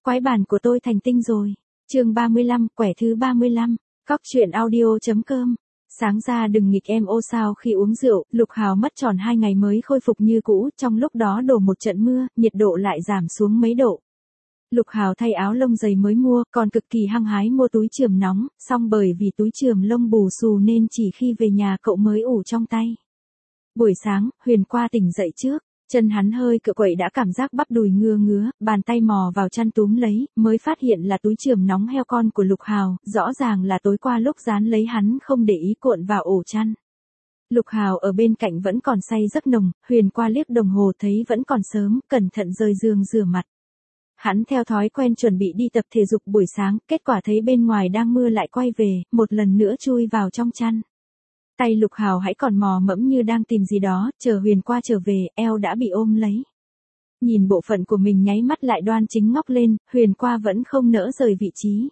Quái bản của tôi thành tinh rồi. Chương 35, quẻ thứ 35. Cóc truyện audio.com. Sáng ra đừng nghịch em ô sao khi uống rượu, Lục Hào mất tròn 2 ngày mới khôi phục như cũ, trong lúc đó đổ một trận mưa, nhiệt độ lại giảm xuống mấy độ. Lục Hào thay áo lông dày mới mua, còn cực kỳ hăng hái mua túi chườm nóng, song bởi vì túi chườm lông bù xù nên chỉ khi về nhà cậu mới ủ trong tay. Buổi sáng, Huyền qua tỉnh dậy trước, chân hắn hơi cựa quậy đã cảm giác bắp đùi ngứa, bàn tay mò vào chăn túm lấy, mới phát hiện là túi chườm nóng heo con của Lục Hào, rõ ràng là tối qua lúc dán lấy hắn không để ý cuộn vào ổ chăn. Lục Hào ở bên cạnh vẫn còn say giấc nồng, Huyền qua liếc đồng hồ thấy vẫn còn sớm, cẩn thận rời giường rửa mặt. Hắn theo thói quen chuẩn bị đi tập thể dục buổi sáng, kết quả thấy bên ngoài đang mưa lại quay về, một lần nữa chui vào trong chăn. Tay Lục Hào hãy còn mò mẫm như đang tìm gì đó, chờ Huyền qua trở về, eo đã bị ôm lấy. Nhìn bộ phận của mình nháy mắt lại đoan chính ngóc lên, Huyền qua vẫn không nỡ rời vị trí.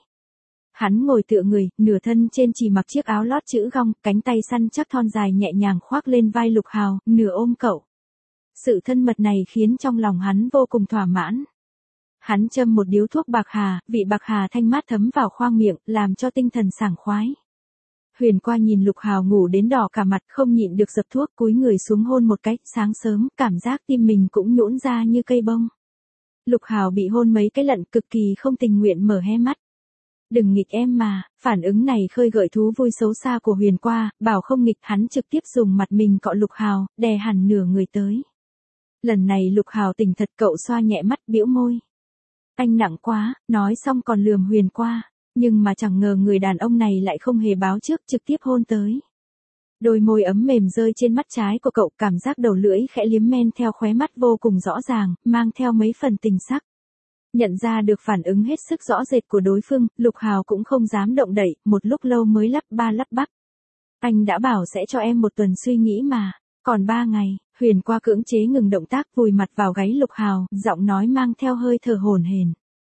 Hắn ngồi tựa người, nửa thân trên chỉ mặc chiếc áo lót chữ gong, cánh tay săn chắc thon dài nhẹ nhàng khoác lên vai Lục Hào, nửa ôm cậu. Sự thân mật này khiến trong lòng hắn vô cùng thỏa mãn. Hắn châm một điếu thuốc bạc hà, vị bạc hà thanh mát thấm vào khoang miệng, làm cho tinh thần sảng khoái. Huyền qua nhìn Lục Hào ngủ đến đỏ cả mặt, không nhịn được dập thuốc, cúi người xuống hôn một cái, sáng sớm, cảm giác tim mình cũng nhũn ra như cây bông. Lục Hào bị hôn mấy cái lận, cực kỳ không tình nguyện mở hé mắt. Đừng nghịch em mà, phản ứng này khơi gợi thú vui xấu xa của Huyền qua, bảo không nghịch, hắn trực tiếp dùng mặt mình cọ Lục Hào, đè hẳn nửa người tới. Lần này Lục Hào tỉnh thật, cậu xoa nhẹ mắt, bĩu môi. Anh nặng quá, nói xong còn lườm Huyền qua. Nhưng mà chẳng ngờ người đàn ông này lại không hề báo trước, trực tiếp hôn tới. Đôi môi ấm mềm rơi trên mắt trái của cậu, cảm giác đầu lưỡi khẽ liếm men theo khóe mắt vô cùng rõ ràng, mang theo mấy phần tình sắc. Nhận ra được phản ứng hết sức rõ rệt của đối phương, Lục Hào cũng không dám động đậy, một lúc lâu mới lắp ba lắp bắp. Anh đã bảo sẽ cho em một tuần suy nghĩ mà, còn 3 ngày, Huyền qua cưỡng chế ngừng động tác, vùi mặt vào gáy Lục Hào, giọng nói mang theo hơi thở hổn hển.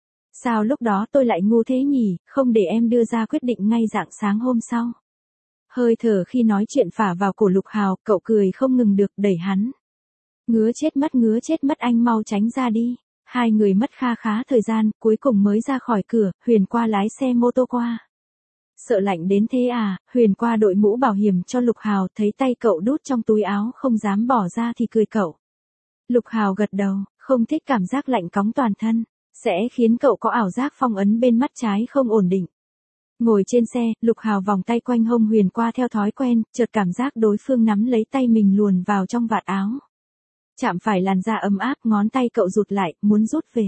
Sao lúc đó tôi lại ngu thế nhỉ, không để em đưa ra quyết định ngay rạng sáng hôm sau. Hơi thở khi nói chuyện phả vào cổ Lục Hào, cậu cười không ngừng được, đẩy hắn. Ngứa chết mất, anh mau tránh ra đi. Hai người mất khá thời gian, cuối cùng mới ra khỏi cửa, Huyền qua lái xe mô tô qua. Sợ lạnh đến thế à, Huyền qua đội mũ bảo hiểm cho Lục Hào, thấy tay cậu đút trong túi áo không dám bỏ ra thì cười cậu. Lục Hào gật đầu, không thích cảm giác lạnh cóng toàn thân. Sẽ khiến cậu có ảo giác phong ấn bên mắt trái không ổn định. Ngồi trên xe, Lục Hào vòng tay quanh hông Huyền qua theo thói quen, chợt cảm giác đối phương nắm lấy tay mình luồn vào trong vạt áo. Chạm phải làn da ấm áp, ngón tay cậu rụt lại, muốn rút về.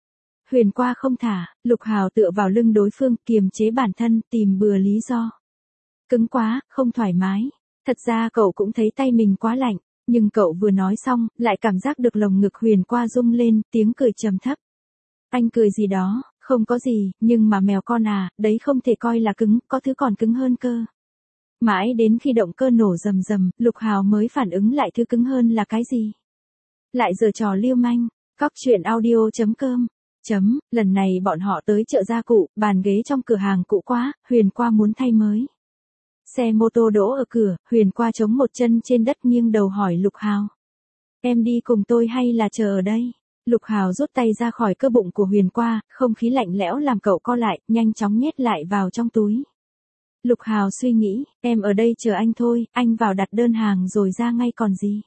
Huyền qua không thả, Lục Hào tựa vào lưng đối phương, kiềm chế bản thân, tìm bừa lý do. Cứng quá, không thoải mái. Thật ra cậu cũng thấy tay mình quá lạnh, nhưng cậu vừa nói xong, lại cảm giác được lồng ngực Huyền qua rung lên, tiếng cười trầm thấp. Anh cười gì đó, không có gì, nhưng mà mèo con à, đấy không thể coi là cứng, có thứ còn cứng hơn cơ. Mãi đến khi động cơ nổ rầm rầm, Lục Hào mới phản ứng lại thứ cứng hơn là cái gì. Lại giở trò lưu manh, cóc truyện audio.com. Lần này bọn họ tới chợ gia cụ, bàn ghế trong cửa hàng cũ quá, Huyền qua muốn thay mới. Xe mô tô đỗ ở cửa, Huyền qua chống một chân trên đất nghiêng đầu hỏi Lục Hào. Em đi cùng tôi hay là chờ ở đây? Lục Hào rút tay ra khỏi cơ bụng của Huyền qua, không khí lạnh lẽo làm cậu co lại, nhanh chóng nhét lại vào trong túi. Lục Hào suy nghĩ, em ở đây chờ anh thôi, anh vào đặt đơn hàng rồi ra ngay còn gì.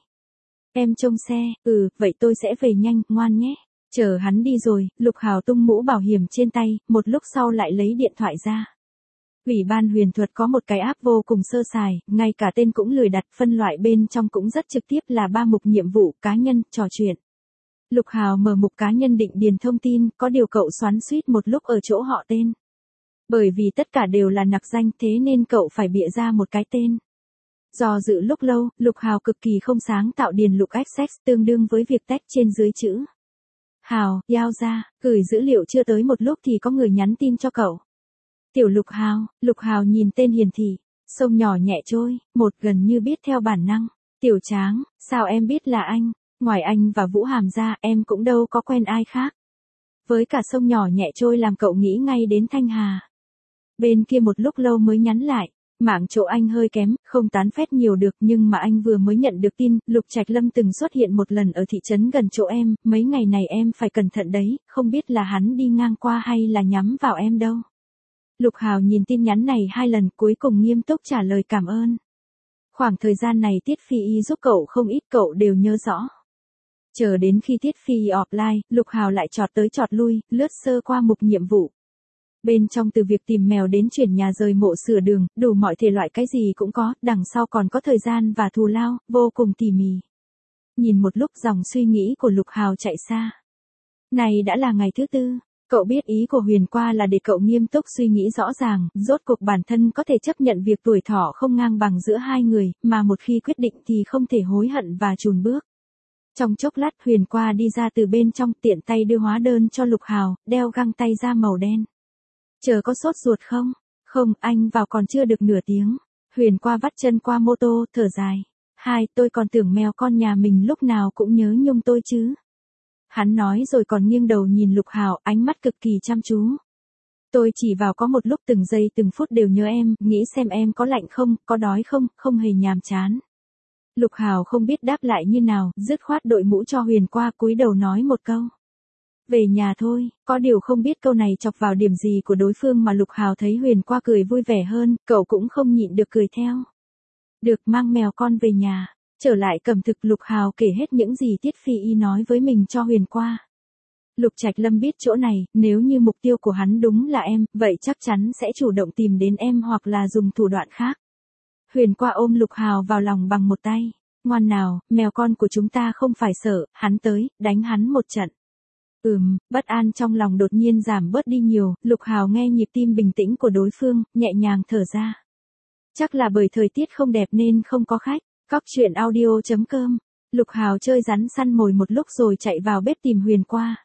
Em trông xe, vậy tôi sẽ về nhanh, ngoan nhé. Chờ hắn đi rồi, Lục Hào tung mũ bảo hiểm trên tay, một lúc sau lại lấy điện thoại ra. Ủy ban huyền thuật có một cái app vô cùng sơ sài, ngay cả tên cũng lười đặt, phân loại bên trong cũng rất trực tiếp là 3 mục nhiệm vụ, cá nhân, trò chuyện. Lục Hào mở mục cá nhân định điền thông tin, có điều cậu xoắn xuýt một lúc ở chỗ họ tên. Bởi vì tất cả đều là nặc danh, thế nên cậu phải bịa ra một cái tên. Do dự lúc lâu, Lục Hào cực kỳ không sáng tạo điền lục access, tương đương với việc tách trên dưới chữ. Hào, giao ra, gửi dữ liệu chưa tới một lúc thì có người nhắn tin cho cậu. Tiểu Lục Hào nhìn tên hiển thị, sông nhỏ nhẹ trôi, một gần như biết theo bản năng. Tiểu Tráng, sao em biết là anh? Ngoài anh và Vũ Hàm ra, em cũng đâu có quen ai khác. Với cả sông nhỏ nhẹ trôi làm cậu nghĩ ngay đến Thanh Hà. Bên kia một lúc lâu mới nhắn lại, Mạng chỗ anh hơi kém, không tán phét nhiều được, nhưng mà anh vừa mới nhận được tin, Lục Trạch Lâm từng xuất hiện một lần ở thị trấn gần chỗ em, mấy ngày này em phải cẩn thận đấy, không biết là hắn đi ngang qua hay là nhắm vào em đâu. Lục Hào nhìn tin nhắn này 2 lần, cuối cùng nghiêm túc trả lời cảm ơn. Khoảng thời gian này Tiết Phi Y giúp cậu không ít, cậu đều nhớ rõ. Chờ đến khi Tiết Phi Y offline, Lục Hào lại chọt tới chọt lui, lướt sơ qua mục nhiệm vụ. Bên trong từ việc tìm mèo đến chuyển nhà rời mộ sửa đường, đủ mọi thể loại cái gì cũng có, đằng sau còn có thời gian và thù lao, vô cùng tỉ mỉ. Nhìn một lúc dòng suy nghĩ của Lục Hào chạy xa. Này đã là ngày thứ 4, cậu biết ý của Huyền qua là để cậu nghiêm túc suy nghĩ rõ ràng, rốt cuộc bản thân có thể chấp nhận việc tuổi thọ không ngang bằng giữa hai người, mà một khi quyết định thì không thể hối hận và chùn bước. Trong chốc lát Huyền qua đi ra từ bên trong, tiện tay đưa hóa đơn cho Lục Hào, đeo găng tay da màu đen. Chờ có sốt ruột không? Không, anh vào còn chưa được nửa tiếng. Huyền qua vắt chân qua mô tô, thở dài. Tôi còn tưởng mèo con nhà mình lúc nào cũng nhớ nhung tôi chứ. Hắn nói rồi còn nghiêng đầu nhìn Lục Hào, ánh mắt cực kỳ chăm chú. Tôi chỉ vào có một lúc từng giây từng phút đều nhớ em, nghĩ xem em có lạnh không, có đói không, không hề nhàm chán. Lục Hào không biết đáp lại như nào, dứt khoát đội mũ cho Huyền qua, cúi đầu nói một câu. Về nhà thôi, có điều không biết câu này chọc vào điểm gì của đối phương mà Lục Hào thấy Huyền qua cười vui vẻ hơn, cậu cũng không nhịn được cười theo. Được, mang mèo con về nhà. Trở lại Cẩm Thực, Lục Hào kể hết những gì Tiết Phi Y nói với mình cho Huyền qua. Lục Trạch Lâm biết chỗ này, nếu như mục tiêu của hắn đúng là em, vậy chắc chắn sẽ chủ động tìm đến em hoặc là dùng thủ đoạn khác. Huyền qua ôm Lục Hào vào lòng bằng một tay. Ngoan nào, mèo con của chúng ta không phải sợ, hắn tới, đánh hắn một trận. Bất an trong lòng đột nhiên giảm bớt đi nhiều, Lục Hào nghe nhịp tim bình tĩnh của đối phương, nhẹ nhàng thở ra. Chắc là bởi thời tiết không đẹp nên không có khách. Cóc truyện audio.com. Lục Hào chơi rắn săn mồi một lúc rồi chạy vào bếp tìm Huyền qua.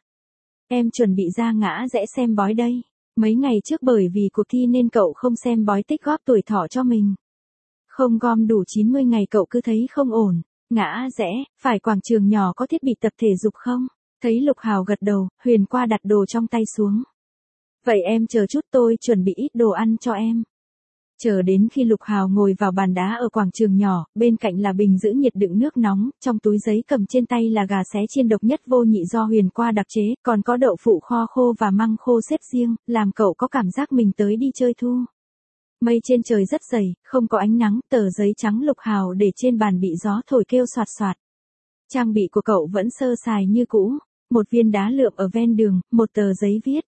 Em chuẩn bị ra ngã rẽ xem bói đây. Mấy ngày trước bởi vì cuộc thi nên cậu không xem bói tích góp tuổi thọ cho mình. Không gom đủ 90 ngày cậu cứ thấy không ổn. Ngã rẽ, phải quảng trường nhỏ có thiết bị tập thể dục không? Thấy Lục Hào gật đầu, Huyền qua đặt đồ trong tay xuống. Vậy em chờ chút, tôi chuẩn bị ít đồ ăn cho em. Chờ đến khi Lục Hào ngồi vào bàn đá ở quảng trường nhỏ, bên cạnh là bình giữ nhiệt đựng nước nóng, trong túi giấy cầm trên tay là gà xé chiên độc nhất vô nhị do Huyền qua đặc chế, còn có đậu phụ kho khô và măng khô xếp riêng, làm cậu có cảm giác mình tới đi chơi thu. Mây trên trời rất dày, không có ánh nắng, tờ giấy trắng Lục Hào để trên bàn bị gió thổi kêu xoạt xoạt. Trang bị của cậu vẫn sơ sài như cũ, một viên đá lượm ở ven đường, một tờ giấy viết.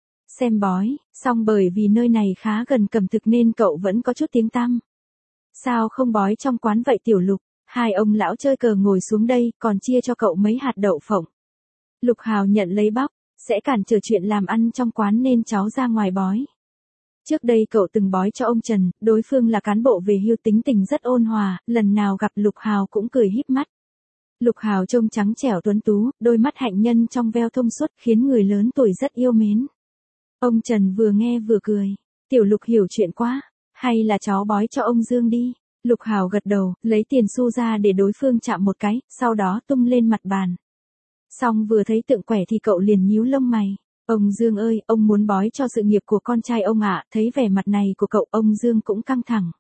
Xem bói, song bởi vì nơi này khá gần Cẩm Thực nên cậu vẫn có chút tiếng tăm. Sao không bói trong quán vậy Tiểu Lục? Hai ông lão chơi cờ ngồi xuống đây, còn chia cho cậu mấy hạt đậu phộng. Lục Hào nhận lấy bóc, sẽ cản trở chuyện làm ăn trong quán nên cháu ra ngoài bói. Trước đây cậu từng bói cho ông Trần, đối phương là cán bộ về hưu tính tình rất ôn hòa, lần nào gặp Lục Hào cũng cười híp mắt. Lục Hào trông trắng trẻo tuấn tú, đôi mắt hạnh nhân trong veo thông suốt khiến người lớn tuổi rất yêu mến. Ông Trần vừa nghe vừa cười. Tiểu Lục hiểu chuyện quá. Hay là cháu bói cho ông Dương đi. Lục Hào gật đầu, lấy tiền xu ra để đối phương chạm một cái, sau đó tung lên mặt bàn. Xong vừa thấy tượng quẻ thì cậu liền nhíu lông mày. Ông Dương ơi, ông muốn bói cho sự nghiệp của con trai ông ạ. Thấy vẻ mặt này của cậu, ông Dương cũng căng thẳng.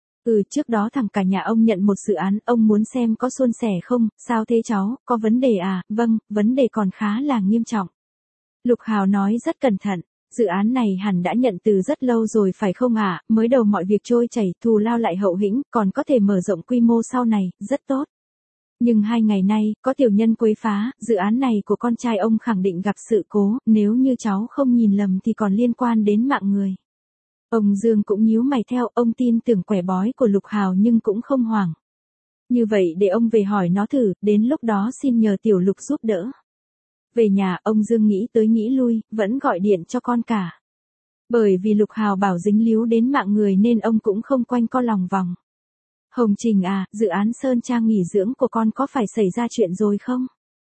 Trước đó thằng cả nhà ông nhận một dự án, ông muốn xem có suôn sẻ không, sao thế cháu, có vấn đề à? Vâng, vấn đề còn khá là nghiêm trọng. Lục Hào nói rất cẩn thận. Dự án này hẳn đã nhận từ rất lâu rồi phải không ạ? Mới đầu mọi việc trôi chảy, thù lao lại hậu hĩnh, còn có thể mở rộng quy mô sau này, rất tốt. Nhưng 2 ngày nay, có tiểu nhân quấy phá, dự án này của con trai ông khẳng định gặp sự cố, nếu như cháu không nhìn lầm thì còn liên quan đến mạng người. Ông Dương cũng nhíu mày theo, ông tin tưởng quẻ bói của Lục Hào nhưng cũng không hoảng. Như vậy để ông về hỏi nó thử, đến lúc đó xin nhờ Tiểu Lục giúp đỡ. Về nhà, ông Dương nghĩ tới nghĩ lui, vẫn gọi điện cho con cả. Bởi vì Lục Hào bảo dính líu đến mạng người nên ông cũng không quanh co lòng vòng. Hồng Trình à, dự án Sơn Trang nghỉ dưỡng của con có phải xảy ra chuyện rồi không?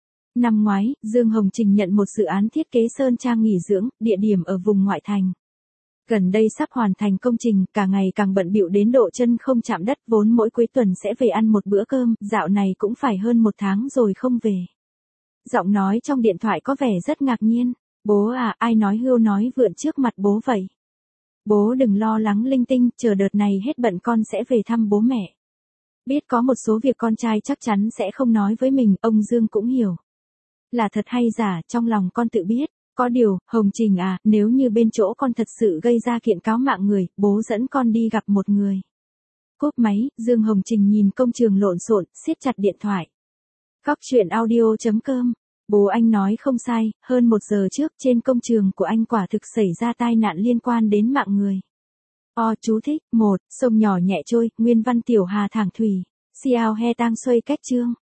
Năm ngoái, Dương Hồng Trình nhận một dự án thiết kế Sơn Trang nghỉ dưỡng, địa điểm ở vùng ngoại thành. Gần đây sắp hoàn thành công trình, cả ngày càng bận bịu đến độ chân không chạm đất, vốn mỗi cuối tuần sẽ về ăn một bữa cơm, dạo này cũng phải hơn 1 tháng rồi không về. Giọng nói trong điện thoại có vẻ rất ngạc nhiên. Bố à, ai nói hưu nói vượn trước mặt bố vậy? Bố đừng lo lắng linh tinh, chờ đợt này hết bận con sẽ về thăm bố mẹ. Biết có một số việc con trai chắc chắn sẽ không nói với mình, ông Dương cũng hiểu. Là thật hay giả, trong lòng con tự biết. Có điều, Hồng Trình à, nếu như bên chỗ con thật sự gây ra kiện cáo mạng người, bố dẫn con đi gặp một người. Cúp máy, Dương Hồng Trình nhìn công trường lộn xộn, siết chặt điện thoại. Cóc truyện audio.com. Bố anh nói không sai, hơn 1 giờ trước trên công trường của anh quả thực xảy ra tai nạn liên quan đến mạng người. Chú thích, 1, sông nhỏ nhẹ trôi, nguyên văn tiểu hà thẳng thủy. Xiao he tang xuôi cách chương.